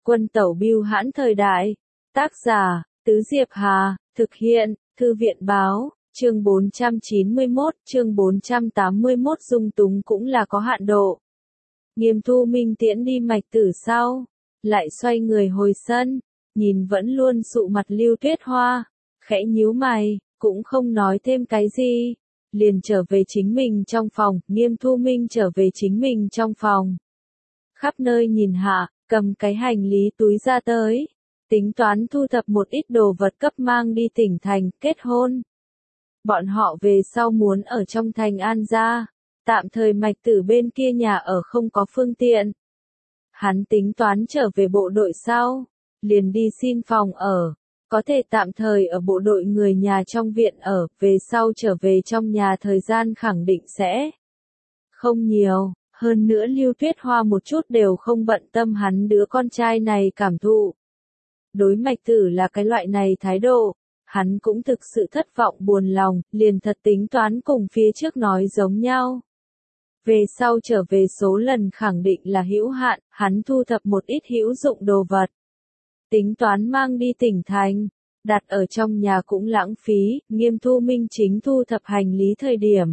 Quân tẩu bưu hãn thời đại. Tác giả, Tứ Diệp Hà, thực hiện, Thư viện báo, chương 491, chương 481 dung túng cũng là có hạn độ. Nghiêm Thu Minh tiễn đi Mạch Tử sau, lại xoay người hồi sân, nhìn vẫn luôn sụ mặt Lưu Tuyết Hoa, khẽ nhíu mày, cũng không nói thêm cái gì, liền trở về chính mình trong phòng. Nghiêm Thu Minh trở về chính mình trong phòng, khắp nơi nhìn hạ, cầm cái hành lý túi ra tới, tính toán thu thập một ít đồ vật cấp mang đi tỉnh thành, kết hôn. Bọn họ về sau muốn ở trong thành An gia, tạm thời Mạch Tử bên kia nhà ở không có phương tiện. Hắn tính toán trở về bộ đội sau, liền đi xin phòng ở, có thể tạm thời ở bộ đội người nhà trong viện ở, về sau trở về trong nhà thời gian khẳng định sẽ không nhiều. Hơn nữa Lưu Tuyết Hoa một chút đều không bận tâm hắn đứa con trai này cảm thụ. Đối Mạch Tử là cái loại này thái độ, hắn cũng thực sự thất vọng buồn lòng, liền thật tính toán cùng phía trước nói giống nhau. Về sau trở về số lần khẳng định là hữu hạn, hắn thu thập một ít hữu dụng đồ vật. Tính toán mang đi tỉnh thành, đặt ở trong nhà cũng lãng phí. Nghiêm Thu Minh chính thu thập hành lý thời điểm.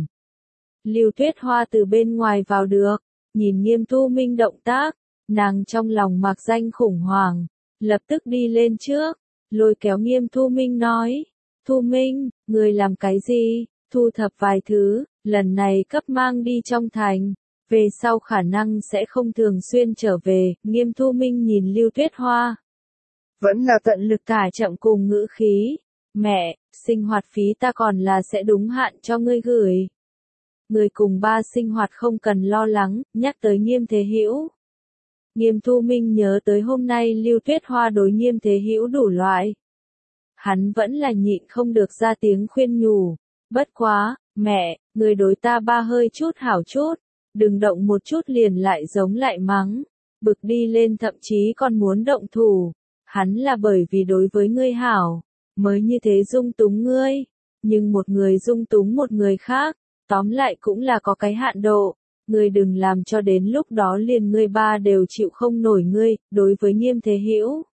Lưu Tuyết Hoa từ bên ngoài vào được, nhìn Nghiêm Thu Minh động tác, nàng trong lòng mạc danh khủng hoảng, lập tức đi lên trước, lôi kéo Nghiêm Thu Minh nói, Thu Minh, người làm cái gì, thu thập vài thứ, lần này cấp mang đi trong thành, về sau khả năng sẽ không thường xuyên trở về. Nghiêm Thu Minh nhìn Lưu Tuyết Hoa, vẫn là tận lực thả chậm cùng ngữ khí, mẹ, sinh hoạt phí ta còn là sẽ đúng hạn cho ngươi gửi. Người cùng ba sinh hoạt không cần lo lắng. Nhắc tới Nghiêm Thế Hữu, Nghiêm Thu Minh nhớ tới hôm nay Lưu Tuyết Hoa đối Nghiêm Thế Hữu đủ loại. Hắn vẫn là nhịn không được ra tiếng khuyên nhủ, bất quá, mẹ, người đối ta ba hơi chút hảo chút, đừng động một chút liền lại giống lại mắng, bực đi lên thậm chí còn muốn động thủ. Hắn là bởi vì đối với ngươi hảo, mới như thế dung túng ngươi, nhưng một người dung túng một người khác, tóm lại cũng là có cái hạn độ, ngươi đừng làm cho đến lúc đó liền ngươi ba đều chịu không nổi ngươi. Đối với Nghiêm Thế Hữu,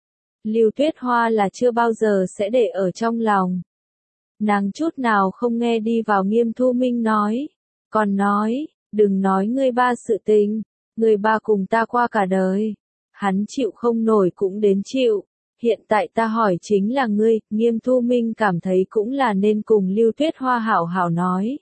Lưu Tuyết Hoa là chưa bao giờ sẽ để ở trong lòng. Nàng chút nào không nghe đi vào Nghiêm Thu Minh nói, còn nói, đừng nói ngươi ba sự tình, ngươi ba cùng ta qua cả đời, hắn chịu không nổi cũng đến chịu. Hiện tại ta hỏi chính là ngươi. Nghiêm Thu Minh cảm thấy cũng là nên cùng Lưu Tuyết Hoa hảo hảo nói,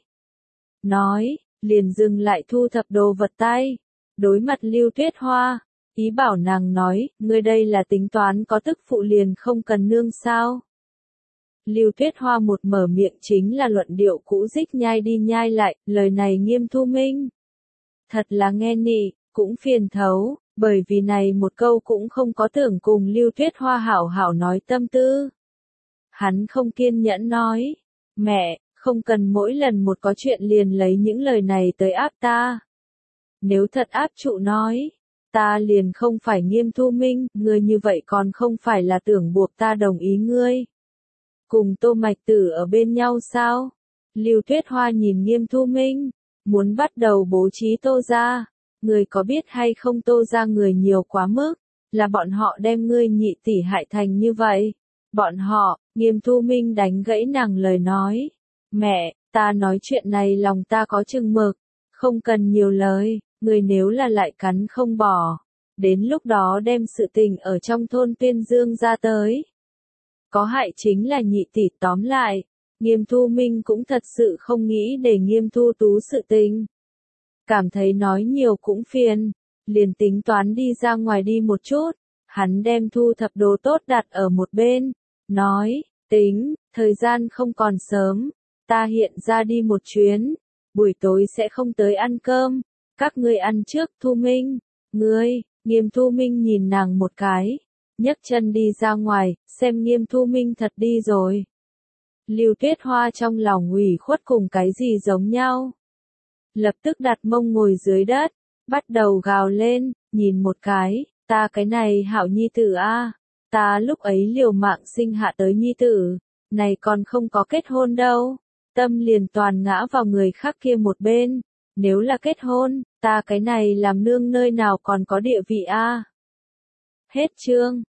liền dừng lại thu thập đồ vật tay, đối mặt Lưu Tuyết Hoa, ý bảo nàng nói, ngươi đây là tính toán có tức phụ liền không cần nương sao. Lưu Tuyết Hoa một mở miệng chính là luận điệu cũ dích nhai đi nhai lại, lời này Nghiêm Thu Minh thật là nghe nị, cũng phiền thấu, bởi vì này một câu cũng không có tưởng cùng Lưu Tuyết Hoa hảo hảo nói tâm tư. Hắn không kiên nhẫn nói, mẹ, không cần mỗi lần một có chuyện liền lấy những lời này tới áp ta. Nếu thật áp trụ nói, ta liền không phải Nghiêm Thu Minh, ngươi như vậy còn không phải là tưởng buộc ta đồng ý ngươi. Cùng Tô Mạch Tử ở bên nhau sao? Lưu Tuyết Hoa nhìn Nghiêm Thu Minh, muốn bắt đầu bố trí Tô gia. Người có biết hay không, Tô gia người nhiều quá mức, là bọn họ đem ngươi nhị tỷ hại thành như vậy. Bọn họ. Nghiêm Thu Minh đánh gãy nàng lời nói. Mẹ, ta nói chuyện này lòng ta có chừng mực, không cần nhiều lời, người nếu là lại cắn không bỏ, đến lúc đó đem sự tình ở trong thôn tuyên dương ra tới. Có hại chính là nhị tỷ. Tóm lại, Nghiêm Thu Minh cũng thật sự không nghĩ để Nghiêm Thu Tú sự tình. Cảm thấy nói nhiều cũng phiền, liền tính toán đi ra ngoài đi một chút, hắn đem thu thập đồ tốt đặt ở một bên, nói, tính, thời gian không còn sớm, ta hiện ra đi một chuyến, buổi tối sẽ không tới ăn cơm, các ngươi ăn trước. Thu Minh, ngươi. Nghiêm Thu Minh nhìn nàng một cái, nhấc chân đi ra ngoài, xem Nghiêm Thu Minh thật đi rồi. Lưu Tuyết Hoa trong lòng ủy khuất cùng cái gì giống nhau. Lập tức đặt mông ngồi dưới đất, bắt đầu gào lên, nhìn một cái, ta cái này hảo nhi tử a, ta lúc ấy liều mạng sinh hạ tới nhi tử, này còn không có kết hôn đâu, tâm liền toàn ngã vào người khác kia một bên, nếu là kết hôn, ta cái này làm nương nơi nào còn có địa vị a. Hết chương.